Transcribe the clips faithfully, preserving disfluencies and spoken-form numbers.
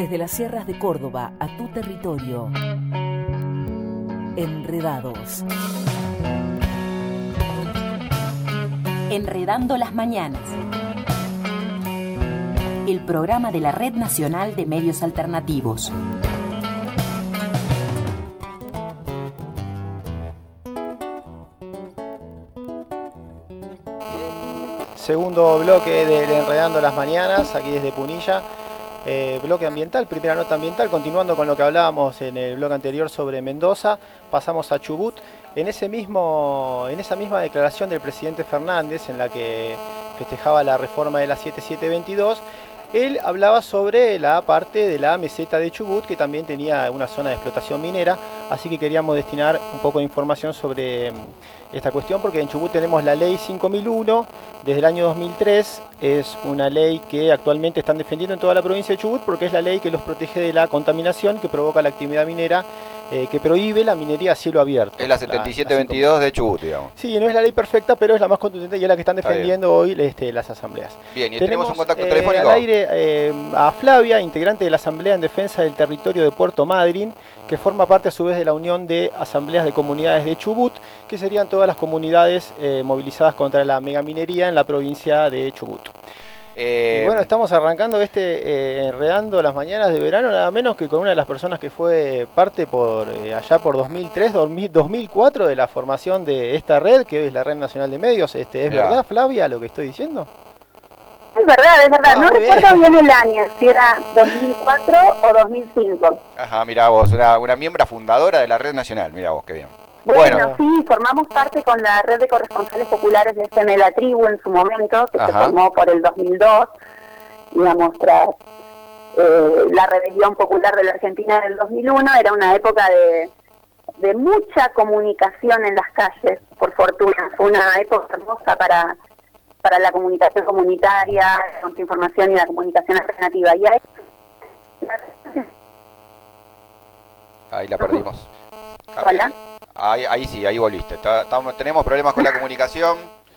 Desde las sierras de Córdoba a tu territorio. Enredados. Enredando las mañanas. El programa de la Red Nacional de Medios Alternativos. Segundo bloque de Enredando las Mañanas, aquí desde Punilla. Eh, bloque ambiental, primera nota ambiental, continuando con lo que hablábamos en el bloque anterior sobre Mendoza, pasamos a Chubut. En ese mismo, en esa misma declaración del presidente Fernández, en la que festejaba la reforma de la siete siete veintidós, él hablaba sobre la parte de la meseta de Chubut, que también tenía una zona de explotación minera, así que queríamos destinar un poco de información sobre esta cuestión, porque en Chubut tenemos la ley cinco mil uno, desde el año dos mil tres, es una ley que actualmente están defendiendo en toda la provincia de Chubut, porque es la ley que los protege de la contaminación que provoca la actividad minera, eh, que prohíbe la minería a cielo abierto. Es la setenta y siete veintidós de Chubut, digamos. Sí, no es la ley perfecta, pero es la más contundente y es la que están defendiendo hoy este, las asambleas. Bien, y tenemos, tenemos un contacto eh, telefónico. Al aire eh, a Flavia, integrante de la Asamblea en Defensa del Territorio de Puerto Madryn, que forma parte a su vez de la Unión de Asambleas de Comunidades de Chubut, que serían todas las comunidades eh, movilizadas contra la megaminería en la provincia de Chubut. Eh, y bueno, estamos arrancando este eh, Enredando las Mañanas de verano, nada menos que con una de las personas que fue parte por eh, allá por dos mil tres, dos mil cuatro de la formación de esta red, que hoy es la Red Nacional de Medios. Este, ¿Es ya. verdad, Flavia, lo que estoy diciendo? Es verdad, es verdad. Ah, no recuerdo bien. bien el año, si era dos mil cuatro o dos mil cinco. Ajá, mirá vos, una, una miembro fundadora de la Red Nacional, mirá vos, qué bien. Bueno, Bueno. sí, formamos parte con la red de corresponsales populares de F M La Tribu en su momento, que Ajá. se formó por el dos mil dos, digamos, tras eh, la rebelión popular de la Argentina del dos mil uno. Era una época de, de mucha comunicación en las calles, por fortuna. Fue una época hermosa para, para la comunicación comunitaria, la contrainformación y la comunicación alternativa. Y ahí... Ahí la perdimos. Hola. Ahí, ahí sí, ahí volviste. Está- estamos- tenemos problemas con la comunicación.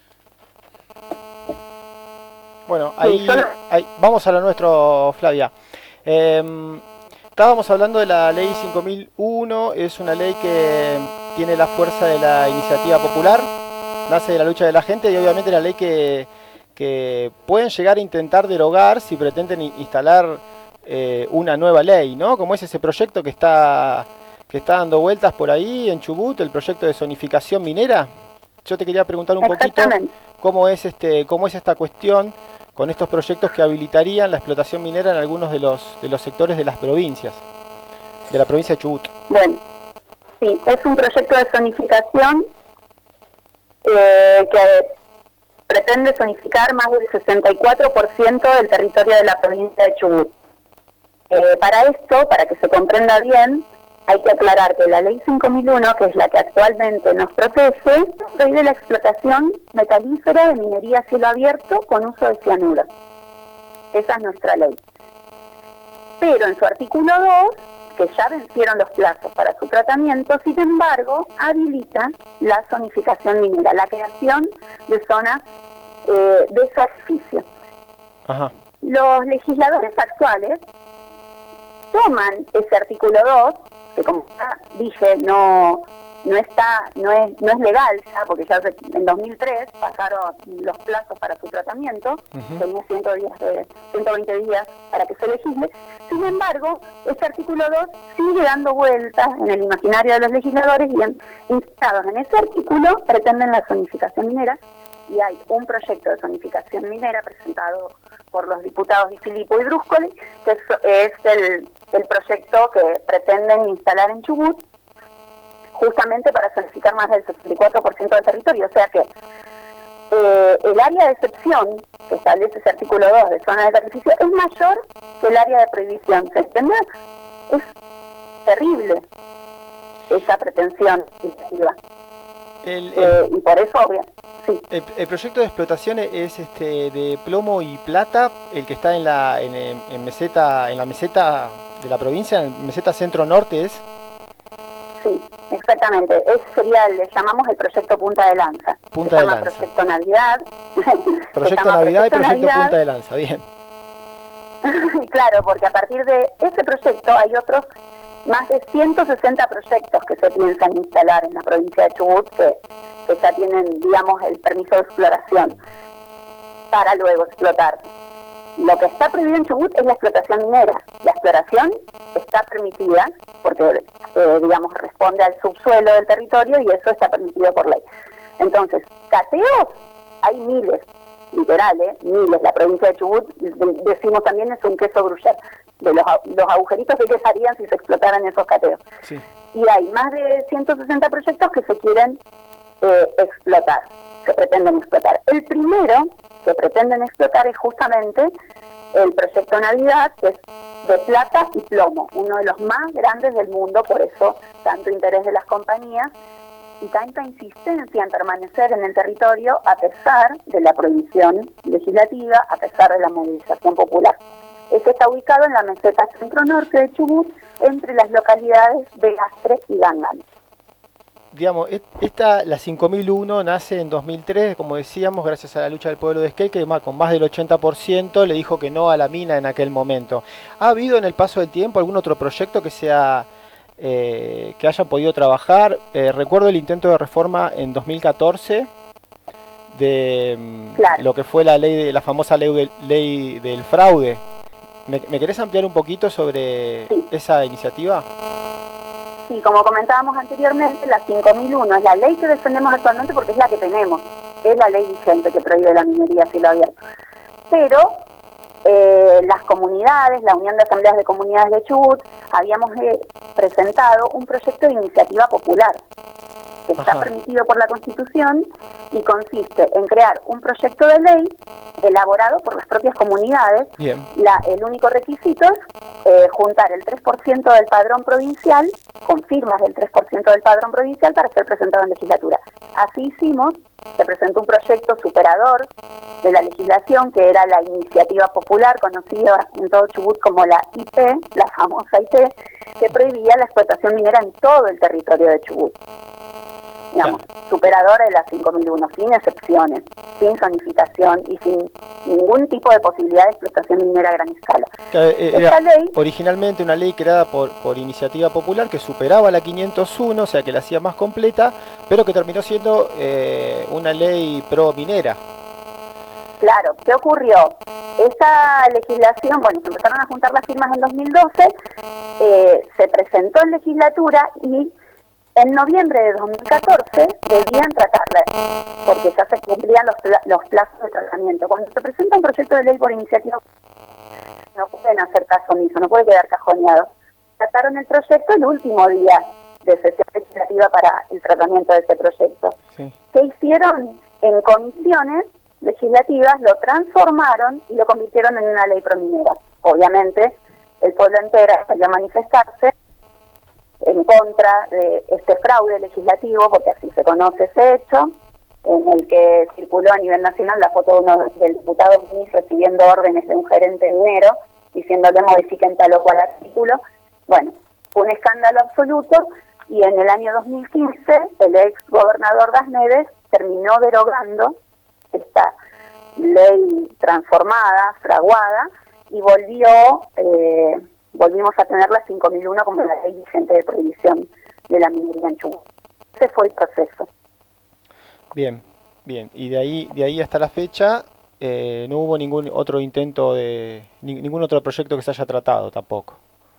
Bueno, Sí, ahí, solo- ahí vamos a lo nuestro, Flavia. Eh, estábamos hablando de la ley cinco mil uno, es una ley que tiene la fuerza de la iniciativa popular, nace de la lucha de la gente y obviamente la ley que, que pueden llegar a intentar derogar si pretenden in- instalar eh, una nueva ley, ¿no? Como es ese proyecto que está, que está dando vueltas por ahí en Chubut, el proyecto de zonificación minera. Yo te quería preguntar un poquito Exactamente. cómo es este, cómo es esta cuestión con estos proyectos que habilitarían la explotación minera en algunos de los de los sectores de las provincias, de la provincia de Chubut. Bueno, sí, es un proyecto de zonificación eh, que pretende zonificar más del sesenta y cuatro por ciento del territorio de la provincia de Chubut. Eh, para esto, para que se comprenda bien, hay que aclarar que la ley cinco mil uno, que es la que actualmente nos protege, prohíbe la explotación metalífera de minería a cielo abierto con uso de cianuro. Esa es nuestra ley. Pero en su artículo dos, que ya vencieron los plazos para su tratamiento, sin embargo, habilita la zonificación minera, la creación de zonas eh, de sacrificio. Ajá. Los legisladores actuales toman ese artículo dos, que como ya dije, no no está no es no es legal ya, porque ya en dos mil tres pasaron los plazos para su tratamiento, Ujú. tenía cien días de, ciento veinte días para que se legisle. Sin embargo, ese artículo dos sigue dando vueltas en el imaginario de los legisladores y en, instados en ese artículo pretenden la zonificación minera, y hay un proyecto de zonificación minera presentado por los diputados Di Filippo y Bruscoli, que es, es el, el proyecto que pretenden instalar en Chubut, justamente para zonificar más del sesenta y cuatro por ciento del territorio. O sea que eh, el área de excepción que establece ese artículo dos de zona de sacrificio es mayor que el área de prohibición. ¿Se entiende? Es terrible esa pretensión legislativa. El, el, Eh, y por eso, obvio, sí. el- el proyecto de explotación es este de plomo y plata, el que está en la en, en meseta en la meseta de la provincia, en meseta centro norte es. Sí, exactamente. Ese sería, el- le llamamos el proyecto Punta de Lanza. Punta Se de llama Lanza. Proyecto Navidad. Se Proyecto llama Navidad y proyecto Navidad. Punta de Lanza, bien. claro, porque a partir de ese proyecto hay otros más de ciento sesenta proyectos que se piensan instalar en la provincia de Chubut que, que ya tienen, digamos, el permiso de exploración para luego explotar. Lo que está prohibido en Chubut es la explotación minera. La exploración está permitida porque, eh, digamos, responde al subsuelo del territorio y eso está permitido por ley. Entonces, cateos hay miles, literal, ¿eh? miles. La provincia de Chubut, decimos también, es un queso gruyere, de los, los agujeritos que quedarían si se explotaran esos cateos. Sí. Y hay más de ciento sesenta proyectos que se quieren eh, explotar, se pretenden explotar. El primero que pretenden explotar es justamente el proyecto Navidad, que es de plata y plomo, uno de los más grandes del mundo, por eso tanto interés de las compañías y tanta insistencia en permanecer en el territorio a pesar de la prohibición legislativa, a pesar de la movilización popular. Este está ubicado en la meseta centro-norte de Chubut, entre las localidades de Gastre y Gangán. Digamos, esta, la cinco mil uno nace en dos mil tres, como decíamos, gracias a la lucha del pueblo de Esquel, que con más del ochenta por ciento le dijo que no a la mina en aquel momento. ¿Ha habido en el paso del tiempo algún otro proyecto que sea eh, que hayan podido trabajar? Eh, recuerdo el intento de reforma en dos mil catorce de claro. lo que fue la ley de la famosa ley, de, ley del fraude. ¿Me, ¿Me querés ampliar un poquito sobre sí. esa iniciativa? Sí, como comentábamos anteriormente, la cinco mil uno es la ley que defendemos actualmente porque es la que tenemos, es la ley vigente que prohíbe la minería a cielo abierto. Pero eh, las comunidades, la Unión de Asambleas de Comunidades de Chubut, habíamos eh, presentado un proyecto de iniciativa popular que está Ajá. permitido por la Constitución y consiste en crear un proyecto de ley elaborado por las propias comunidades. Bien. La, el único requisito es eh, juntar el tres por ciento del padrón provincial, con firmas del tres por ciento del padrón provincial para ser presentado en legislatura. Así hicimos, se presentó un proyecto superador de la legislación que era la iniciativa popular, conocida en todo Chubut como la I P, la famosa I P, que prohibía la explotación minera en todo el territorio de Chubut. Digamos, superadora de la cinco mil uno, sin excepciones, sin zonificación y sin ningún tipo de posibilidad de explotación minera a gran escala. Eh, Esta ley, originalmente una ley creada por, por iniciativa popular que superaba la quinientos uno, o sea que la hacía más completa, pero que terminó siendo eh, una ley pro minera. Claro, ¿qué ocurrió? Esa legislación, bueno, se empezaron a juntar las firmas en dos mil doce, eh, se presentó en legislatura y en noviembre de dos mil catorce debían tratarla, porque ya se cumplían los, pla los plazos de tratamiento. Cuando se presenta un proyecto de ley por iniciativa, no pueden hacer caso omiso, no puede quedar cajoneado. Trataron el proyecto el último día de sesión legislativa para el tratamiento de ese proyecto. Sí. ¿Qué hicieron? En comisiones legislativas lo transformaron y lo convirtieron en una ley prominera. Obviamente, el pueblo entero salió a manifestarse en contra de este fraude legislativo, porque así se conoce ese hecho, en el que circuló a nivel nacional la foto de uno del diputado Muniz recibiendo órdenes de un gerente minero, diciéndole modifiquen tal o cual artículo. Bueno, fue un escándalo absoluto, y en el año dos mil quince el ex gobernador Das Neves terminó derogando esta ley transformada, fraguada, y volvió... Eh, volvimos a tener la cinco mil uno como la ley vigente de prohibición de la minería en Chubut. Ese fue el proceso. Bien, bien. Y de ahí de ahí hasta la fecha eh, no hubo ningún otro intento de... Ni, ningún otro proyecto que se haya tratado tampoco.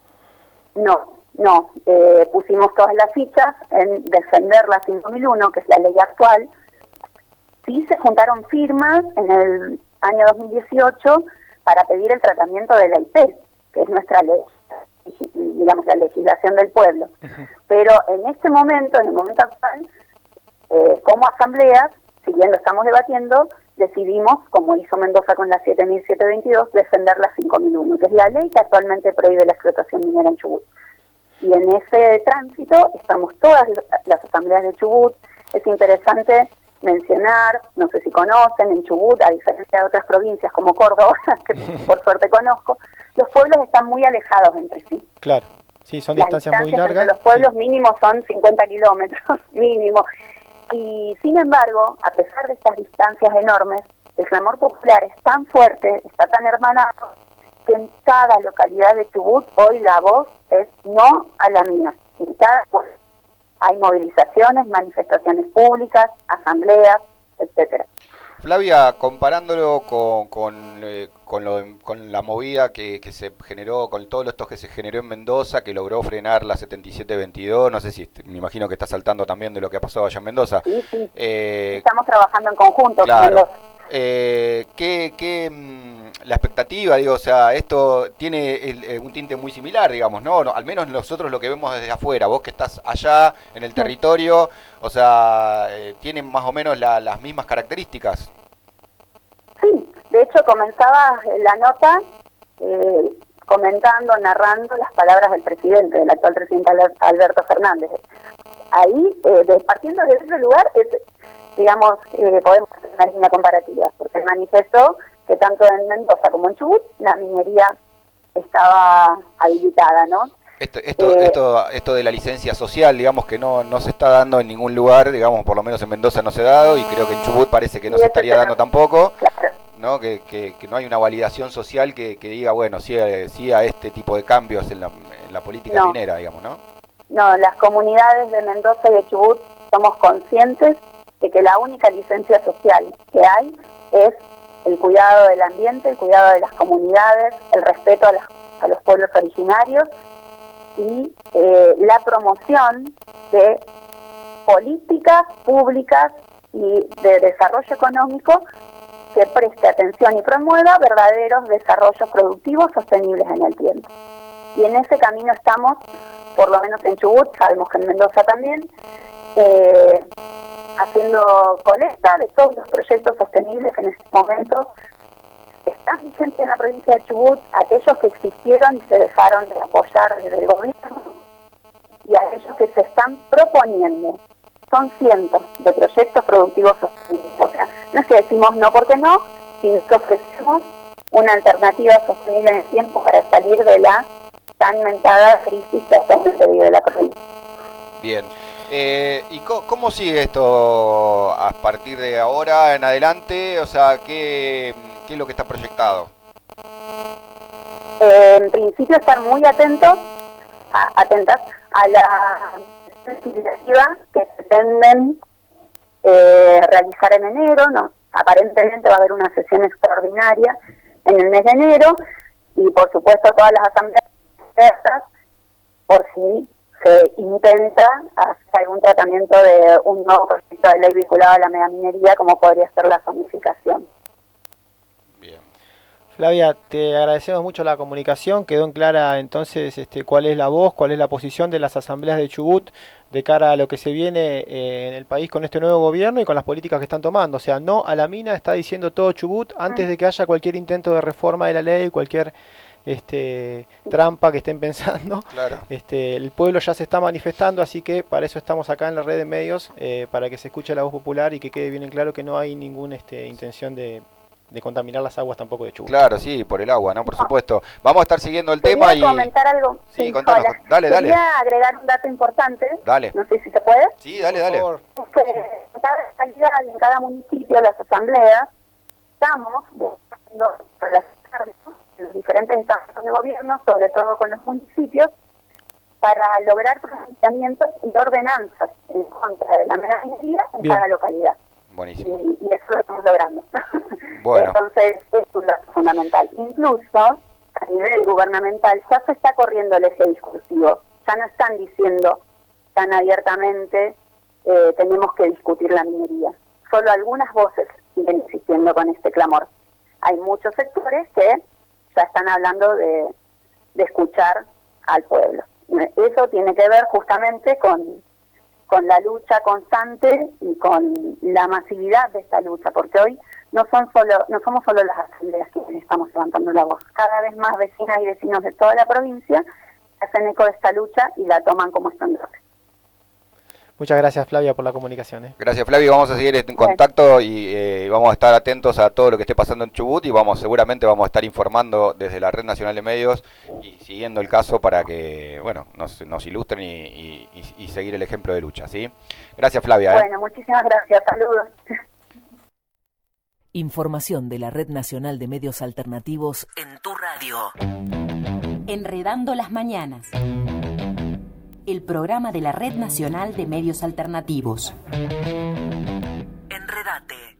No, no. Eh, pusimos todas las fichas en defender la cinco mil uno, que es la ley actual. Sí se juntaron firmas en el año dos mil dieciocho para pedir el tratamiento de la I P, que es nuestra ley, digamos, la legislación del pueblo. Uh-huh. Pero en este momento, en el momento actual, eh, como asamblea, si bien lo estamos debatiendo, decidimos, como hizo Mendoza con la siete mil setecientos veintidós, defender la cinco mil uno, que es la ley que actualmente prohíbe la explotación minera en Chubut. Y en ese tránsito estamos todas las asambleas de Chubut. Es interesante mencionar, no sé si conocen, en Chubut, a diferencia de otras provincias como Córdoba, que por suerte conozco, los pueblos están muy alejados entre sí. Claro, sí, son Las distancias, distancias muy largas. Entre los pueblos sí. mínimos son cincuenta kilómetros, mínimo. Y sin embargo, a pesar de estas distancias enormes, el clamor popular es tan fuerte, está tan hermanado, que en cada localidad de Chubut hoy la voz es no a la mina. En cada pueblo hay movilizaciones, manifestaciones públicas, asambleas, etcétera. Flavia, comparándolo con, con, eh, con, lo, con la movida que, que se generó, con todo esto que se generó en Mendoza, que logró frenar la setenta y siete veintidós, no sé si, me imagino que está saltando también de lo que ha pasado allá en Mendoza. Sí, sí. Eh, Estamos trabajando en conjunto. Claro. Eh, ¿qué, qué, la expectativa, digo, o sea, esto tiene el, el, un tinte muy similar, digamos, ¿no? ¿no? Al menos nosotros lo que vemos desde afuera, vos que estás allá en el territorio, o sea, eh, ¿tienen más o menos la, las mismas características? Sí, de hecho comenzaba la nota eh, comentando, narrando las palabras del presidente, del actual presidente Alberto Fernández. Ahí, eh, de, partiendo de ese lugar, es, digamos, eh, podemos hacer una línea comparativa, porque manifestó que tanto en Mendoza como en Chubut la minería estaba habilitada, ¿no? Esto, esto, eh, esto, esto de la licencia social, digamos que no, no se está dando en ningún lugar, digamos, por lo menos en Mendoza no se ha dado, y creo que en Chubut parece que no se estaría dando tampoco, claro. ¿no? Que, que, que no hay una validación social que, que diga, bueno, sí, sí a este tipo de cambios en la, en la política no. minera, digamos, ¿no? No, las comunidades de Mendoza y de Chubut somos conscientes de que la única licencia social que hay es el cuidado del ambiente, el cuidado de las comunidades, el respeto a, las, a los pueblos originarios y eh, la promoción de políticas públicas y de desarrollo económico que preste atención y promueva verdaderos desarrollos productivos sostenibles en el tiempo. Y en ese camino estamos, por lo menos en Chubut, sabemos que en Mendoza también, eh, haciendo colecta de todos los proyectos sostenibles que en este momento están vigentes en la provincia de Chubut, aquellos que existieron y se dejaron de apoyar desde el gobierno, y aquellos que se están proponiendo. Son cientos de proyectos productivos sostenibles. O sea, no es que decimos no porque no, sino que ofrecemos una alternativa sostenible en el tiempo para salir de la tan mentada crisis que actualmente vive la provincia. Bien. Eh, ¿Y co cómo sigue esto a partir de ahora en adelante? O sea, ¿qué, qué es lo que está proyectado? Eh, en principio estar muy atentos, a, atentas a la legislativa que pretenden eh, realizar en enero, ¿no? Aparentemente va a haber una sesión extraordinaria en el mes de enero, y por supuesto todas las asambleas por si se intenta hacer algún tratamiento de un nuevo proyecto de ley vinculado a la megaminería, como podría ser la zonificación. Bien. Flavia, te agradecemos mucho la comunicación, quedó en clara entonces este, cuál es la voz, cuál es la posición de las asambleas de Chubut de cara a lo que se viene eh, en el país con este nuevo gobierno y con las políticas que están tomando. O sea, no a la mina, está diciendo todo Chubut antes de que haya cualquier intento de reforma de la ley, cualquier este, trampa que estén pensando. Claro. Este, el pueblo ya se está manifestando, así que para eso estamos acá en la red de medios, eh, para que se escuche la voz popular y que quede bien en claro que no hay ninguna este, intención de, de contaminar las aguas tampoco de Chubut. Claro, sí, por el agua, ¿no? Por supuesto. Vamos a estar siguiendo el Quería tema y... comentar algo. Sí, Sí, contanos, hola. dale, dale. Quería agregar un dato importante. Dale. No sé si se puede. Sí, dale, dale. Por favor. Que en cada localidad, en cada municipio, las asambleas, estamos buscando relacionarnos en los diferentes estados de gobierno, sobre todo con los municipios, para lograr pronunciamientos y ordenanzas en contra de la megaminería en Bien. cada localidad. Buenísimo. Y, y eso lo estamos logrando. Bueno. Entonces, es un dato fundamental. Incluso, a nivel gubernamental, ya se está corriendo el eje discursivo. Ya no están diciendo tan abiertamente eh, tenemos que discutir la minería. Solo algunas voces siguen insistiendo con este clamor. Hay muchos sectores que ya están hablando de, de escuchar al pueblo. Eso tiene que ver justamente con, con la lucha constante y con la masividad de esta lucha, porque hoy no son solo no somos solo las asambleas que estamos levantando la voz. Cada vez más vecinas y vecinos de toda la provincia hacen eco de esta lucha y la toman como estandarte. Muchas gracias, Flavia, por la comunicación. ¿eh? Gracias, Flavio. Vamos a seguir en contacto y eh, vamos a estar atentos a todo lo que esté pasando en Chubut y vamos seguramente vamos a estar informando desde la Red Nacional de Medios y siguiendo el caso para que bueno nos, nos ilustren y, y, y seguir el ejemplo de lucha, ¿sí? Gracias, Flavia. ¿eh? Bueno, muchísimas gracias. Saludos. Información de la Red Nacional de Medios Alternativos en tu radio. Enredando las Mañanas. El programa de la Red Nacional de Medios Alternativos. Enredate.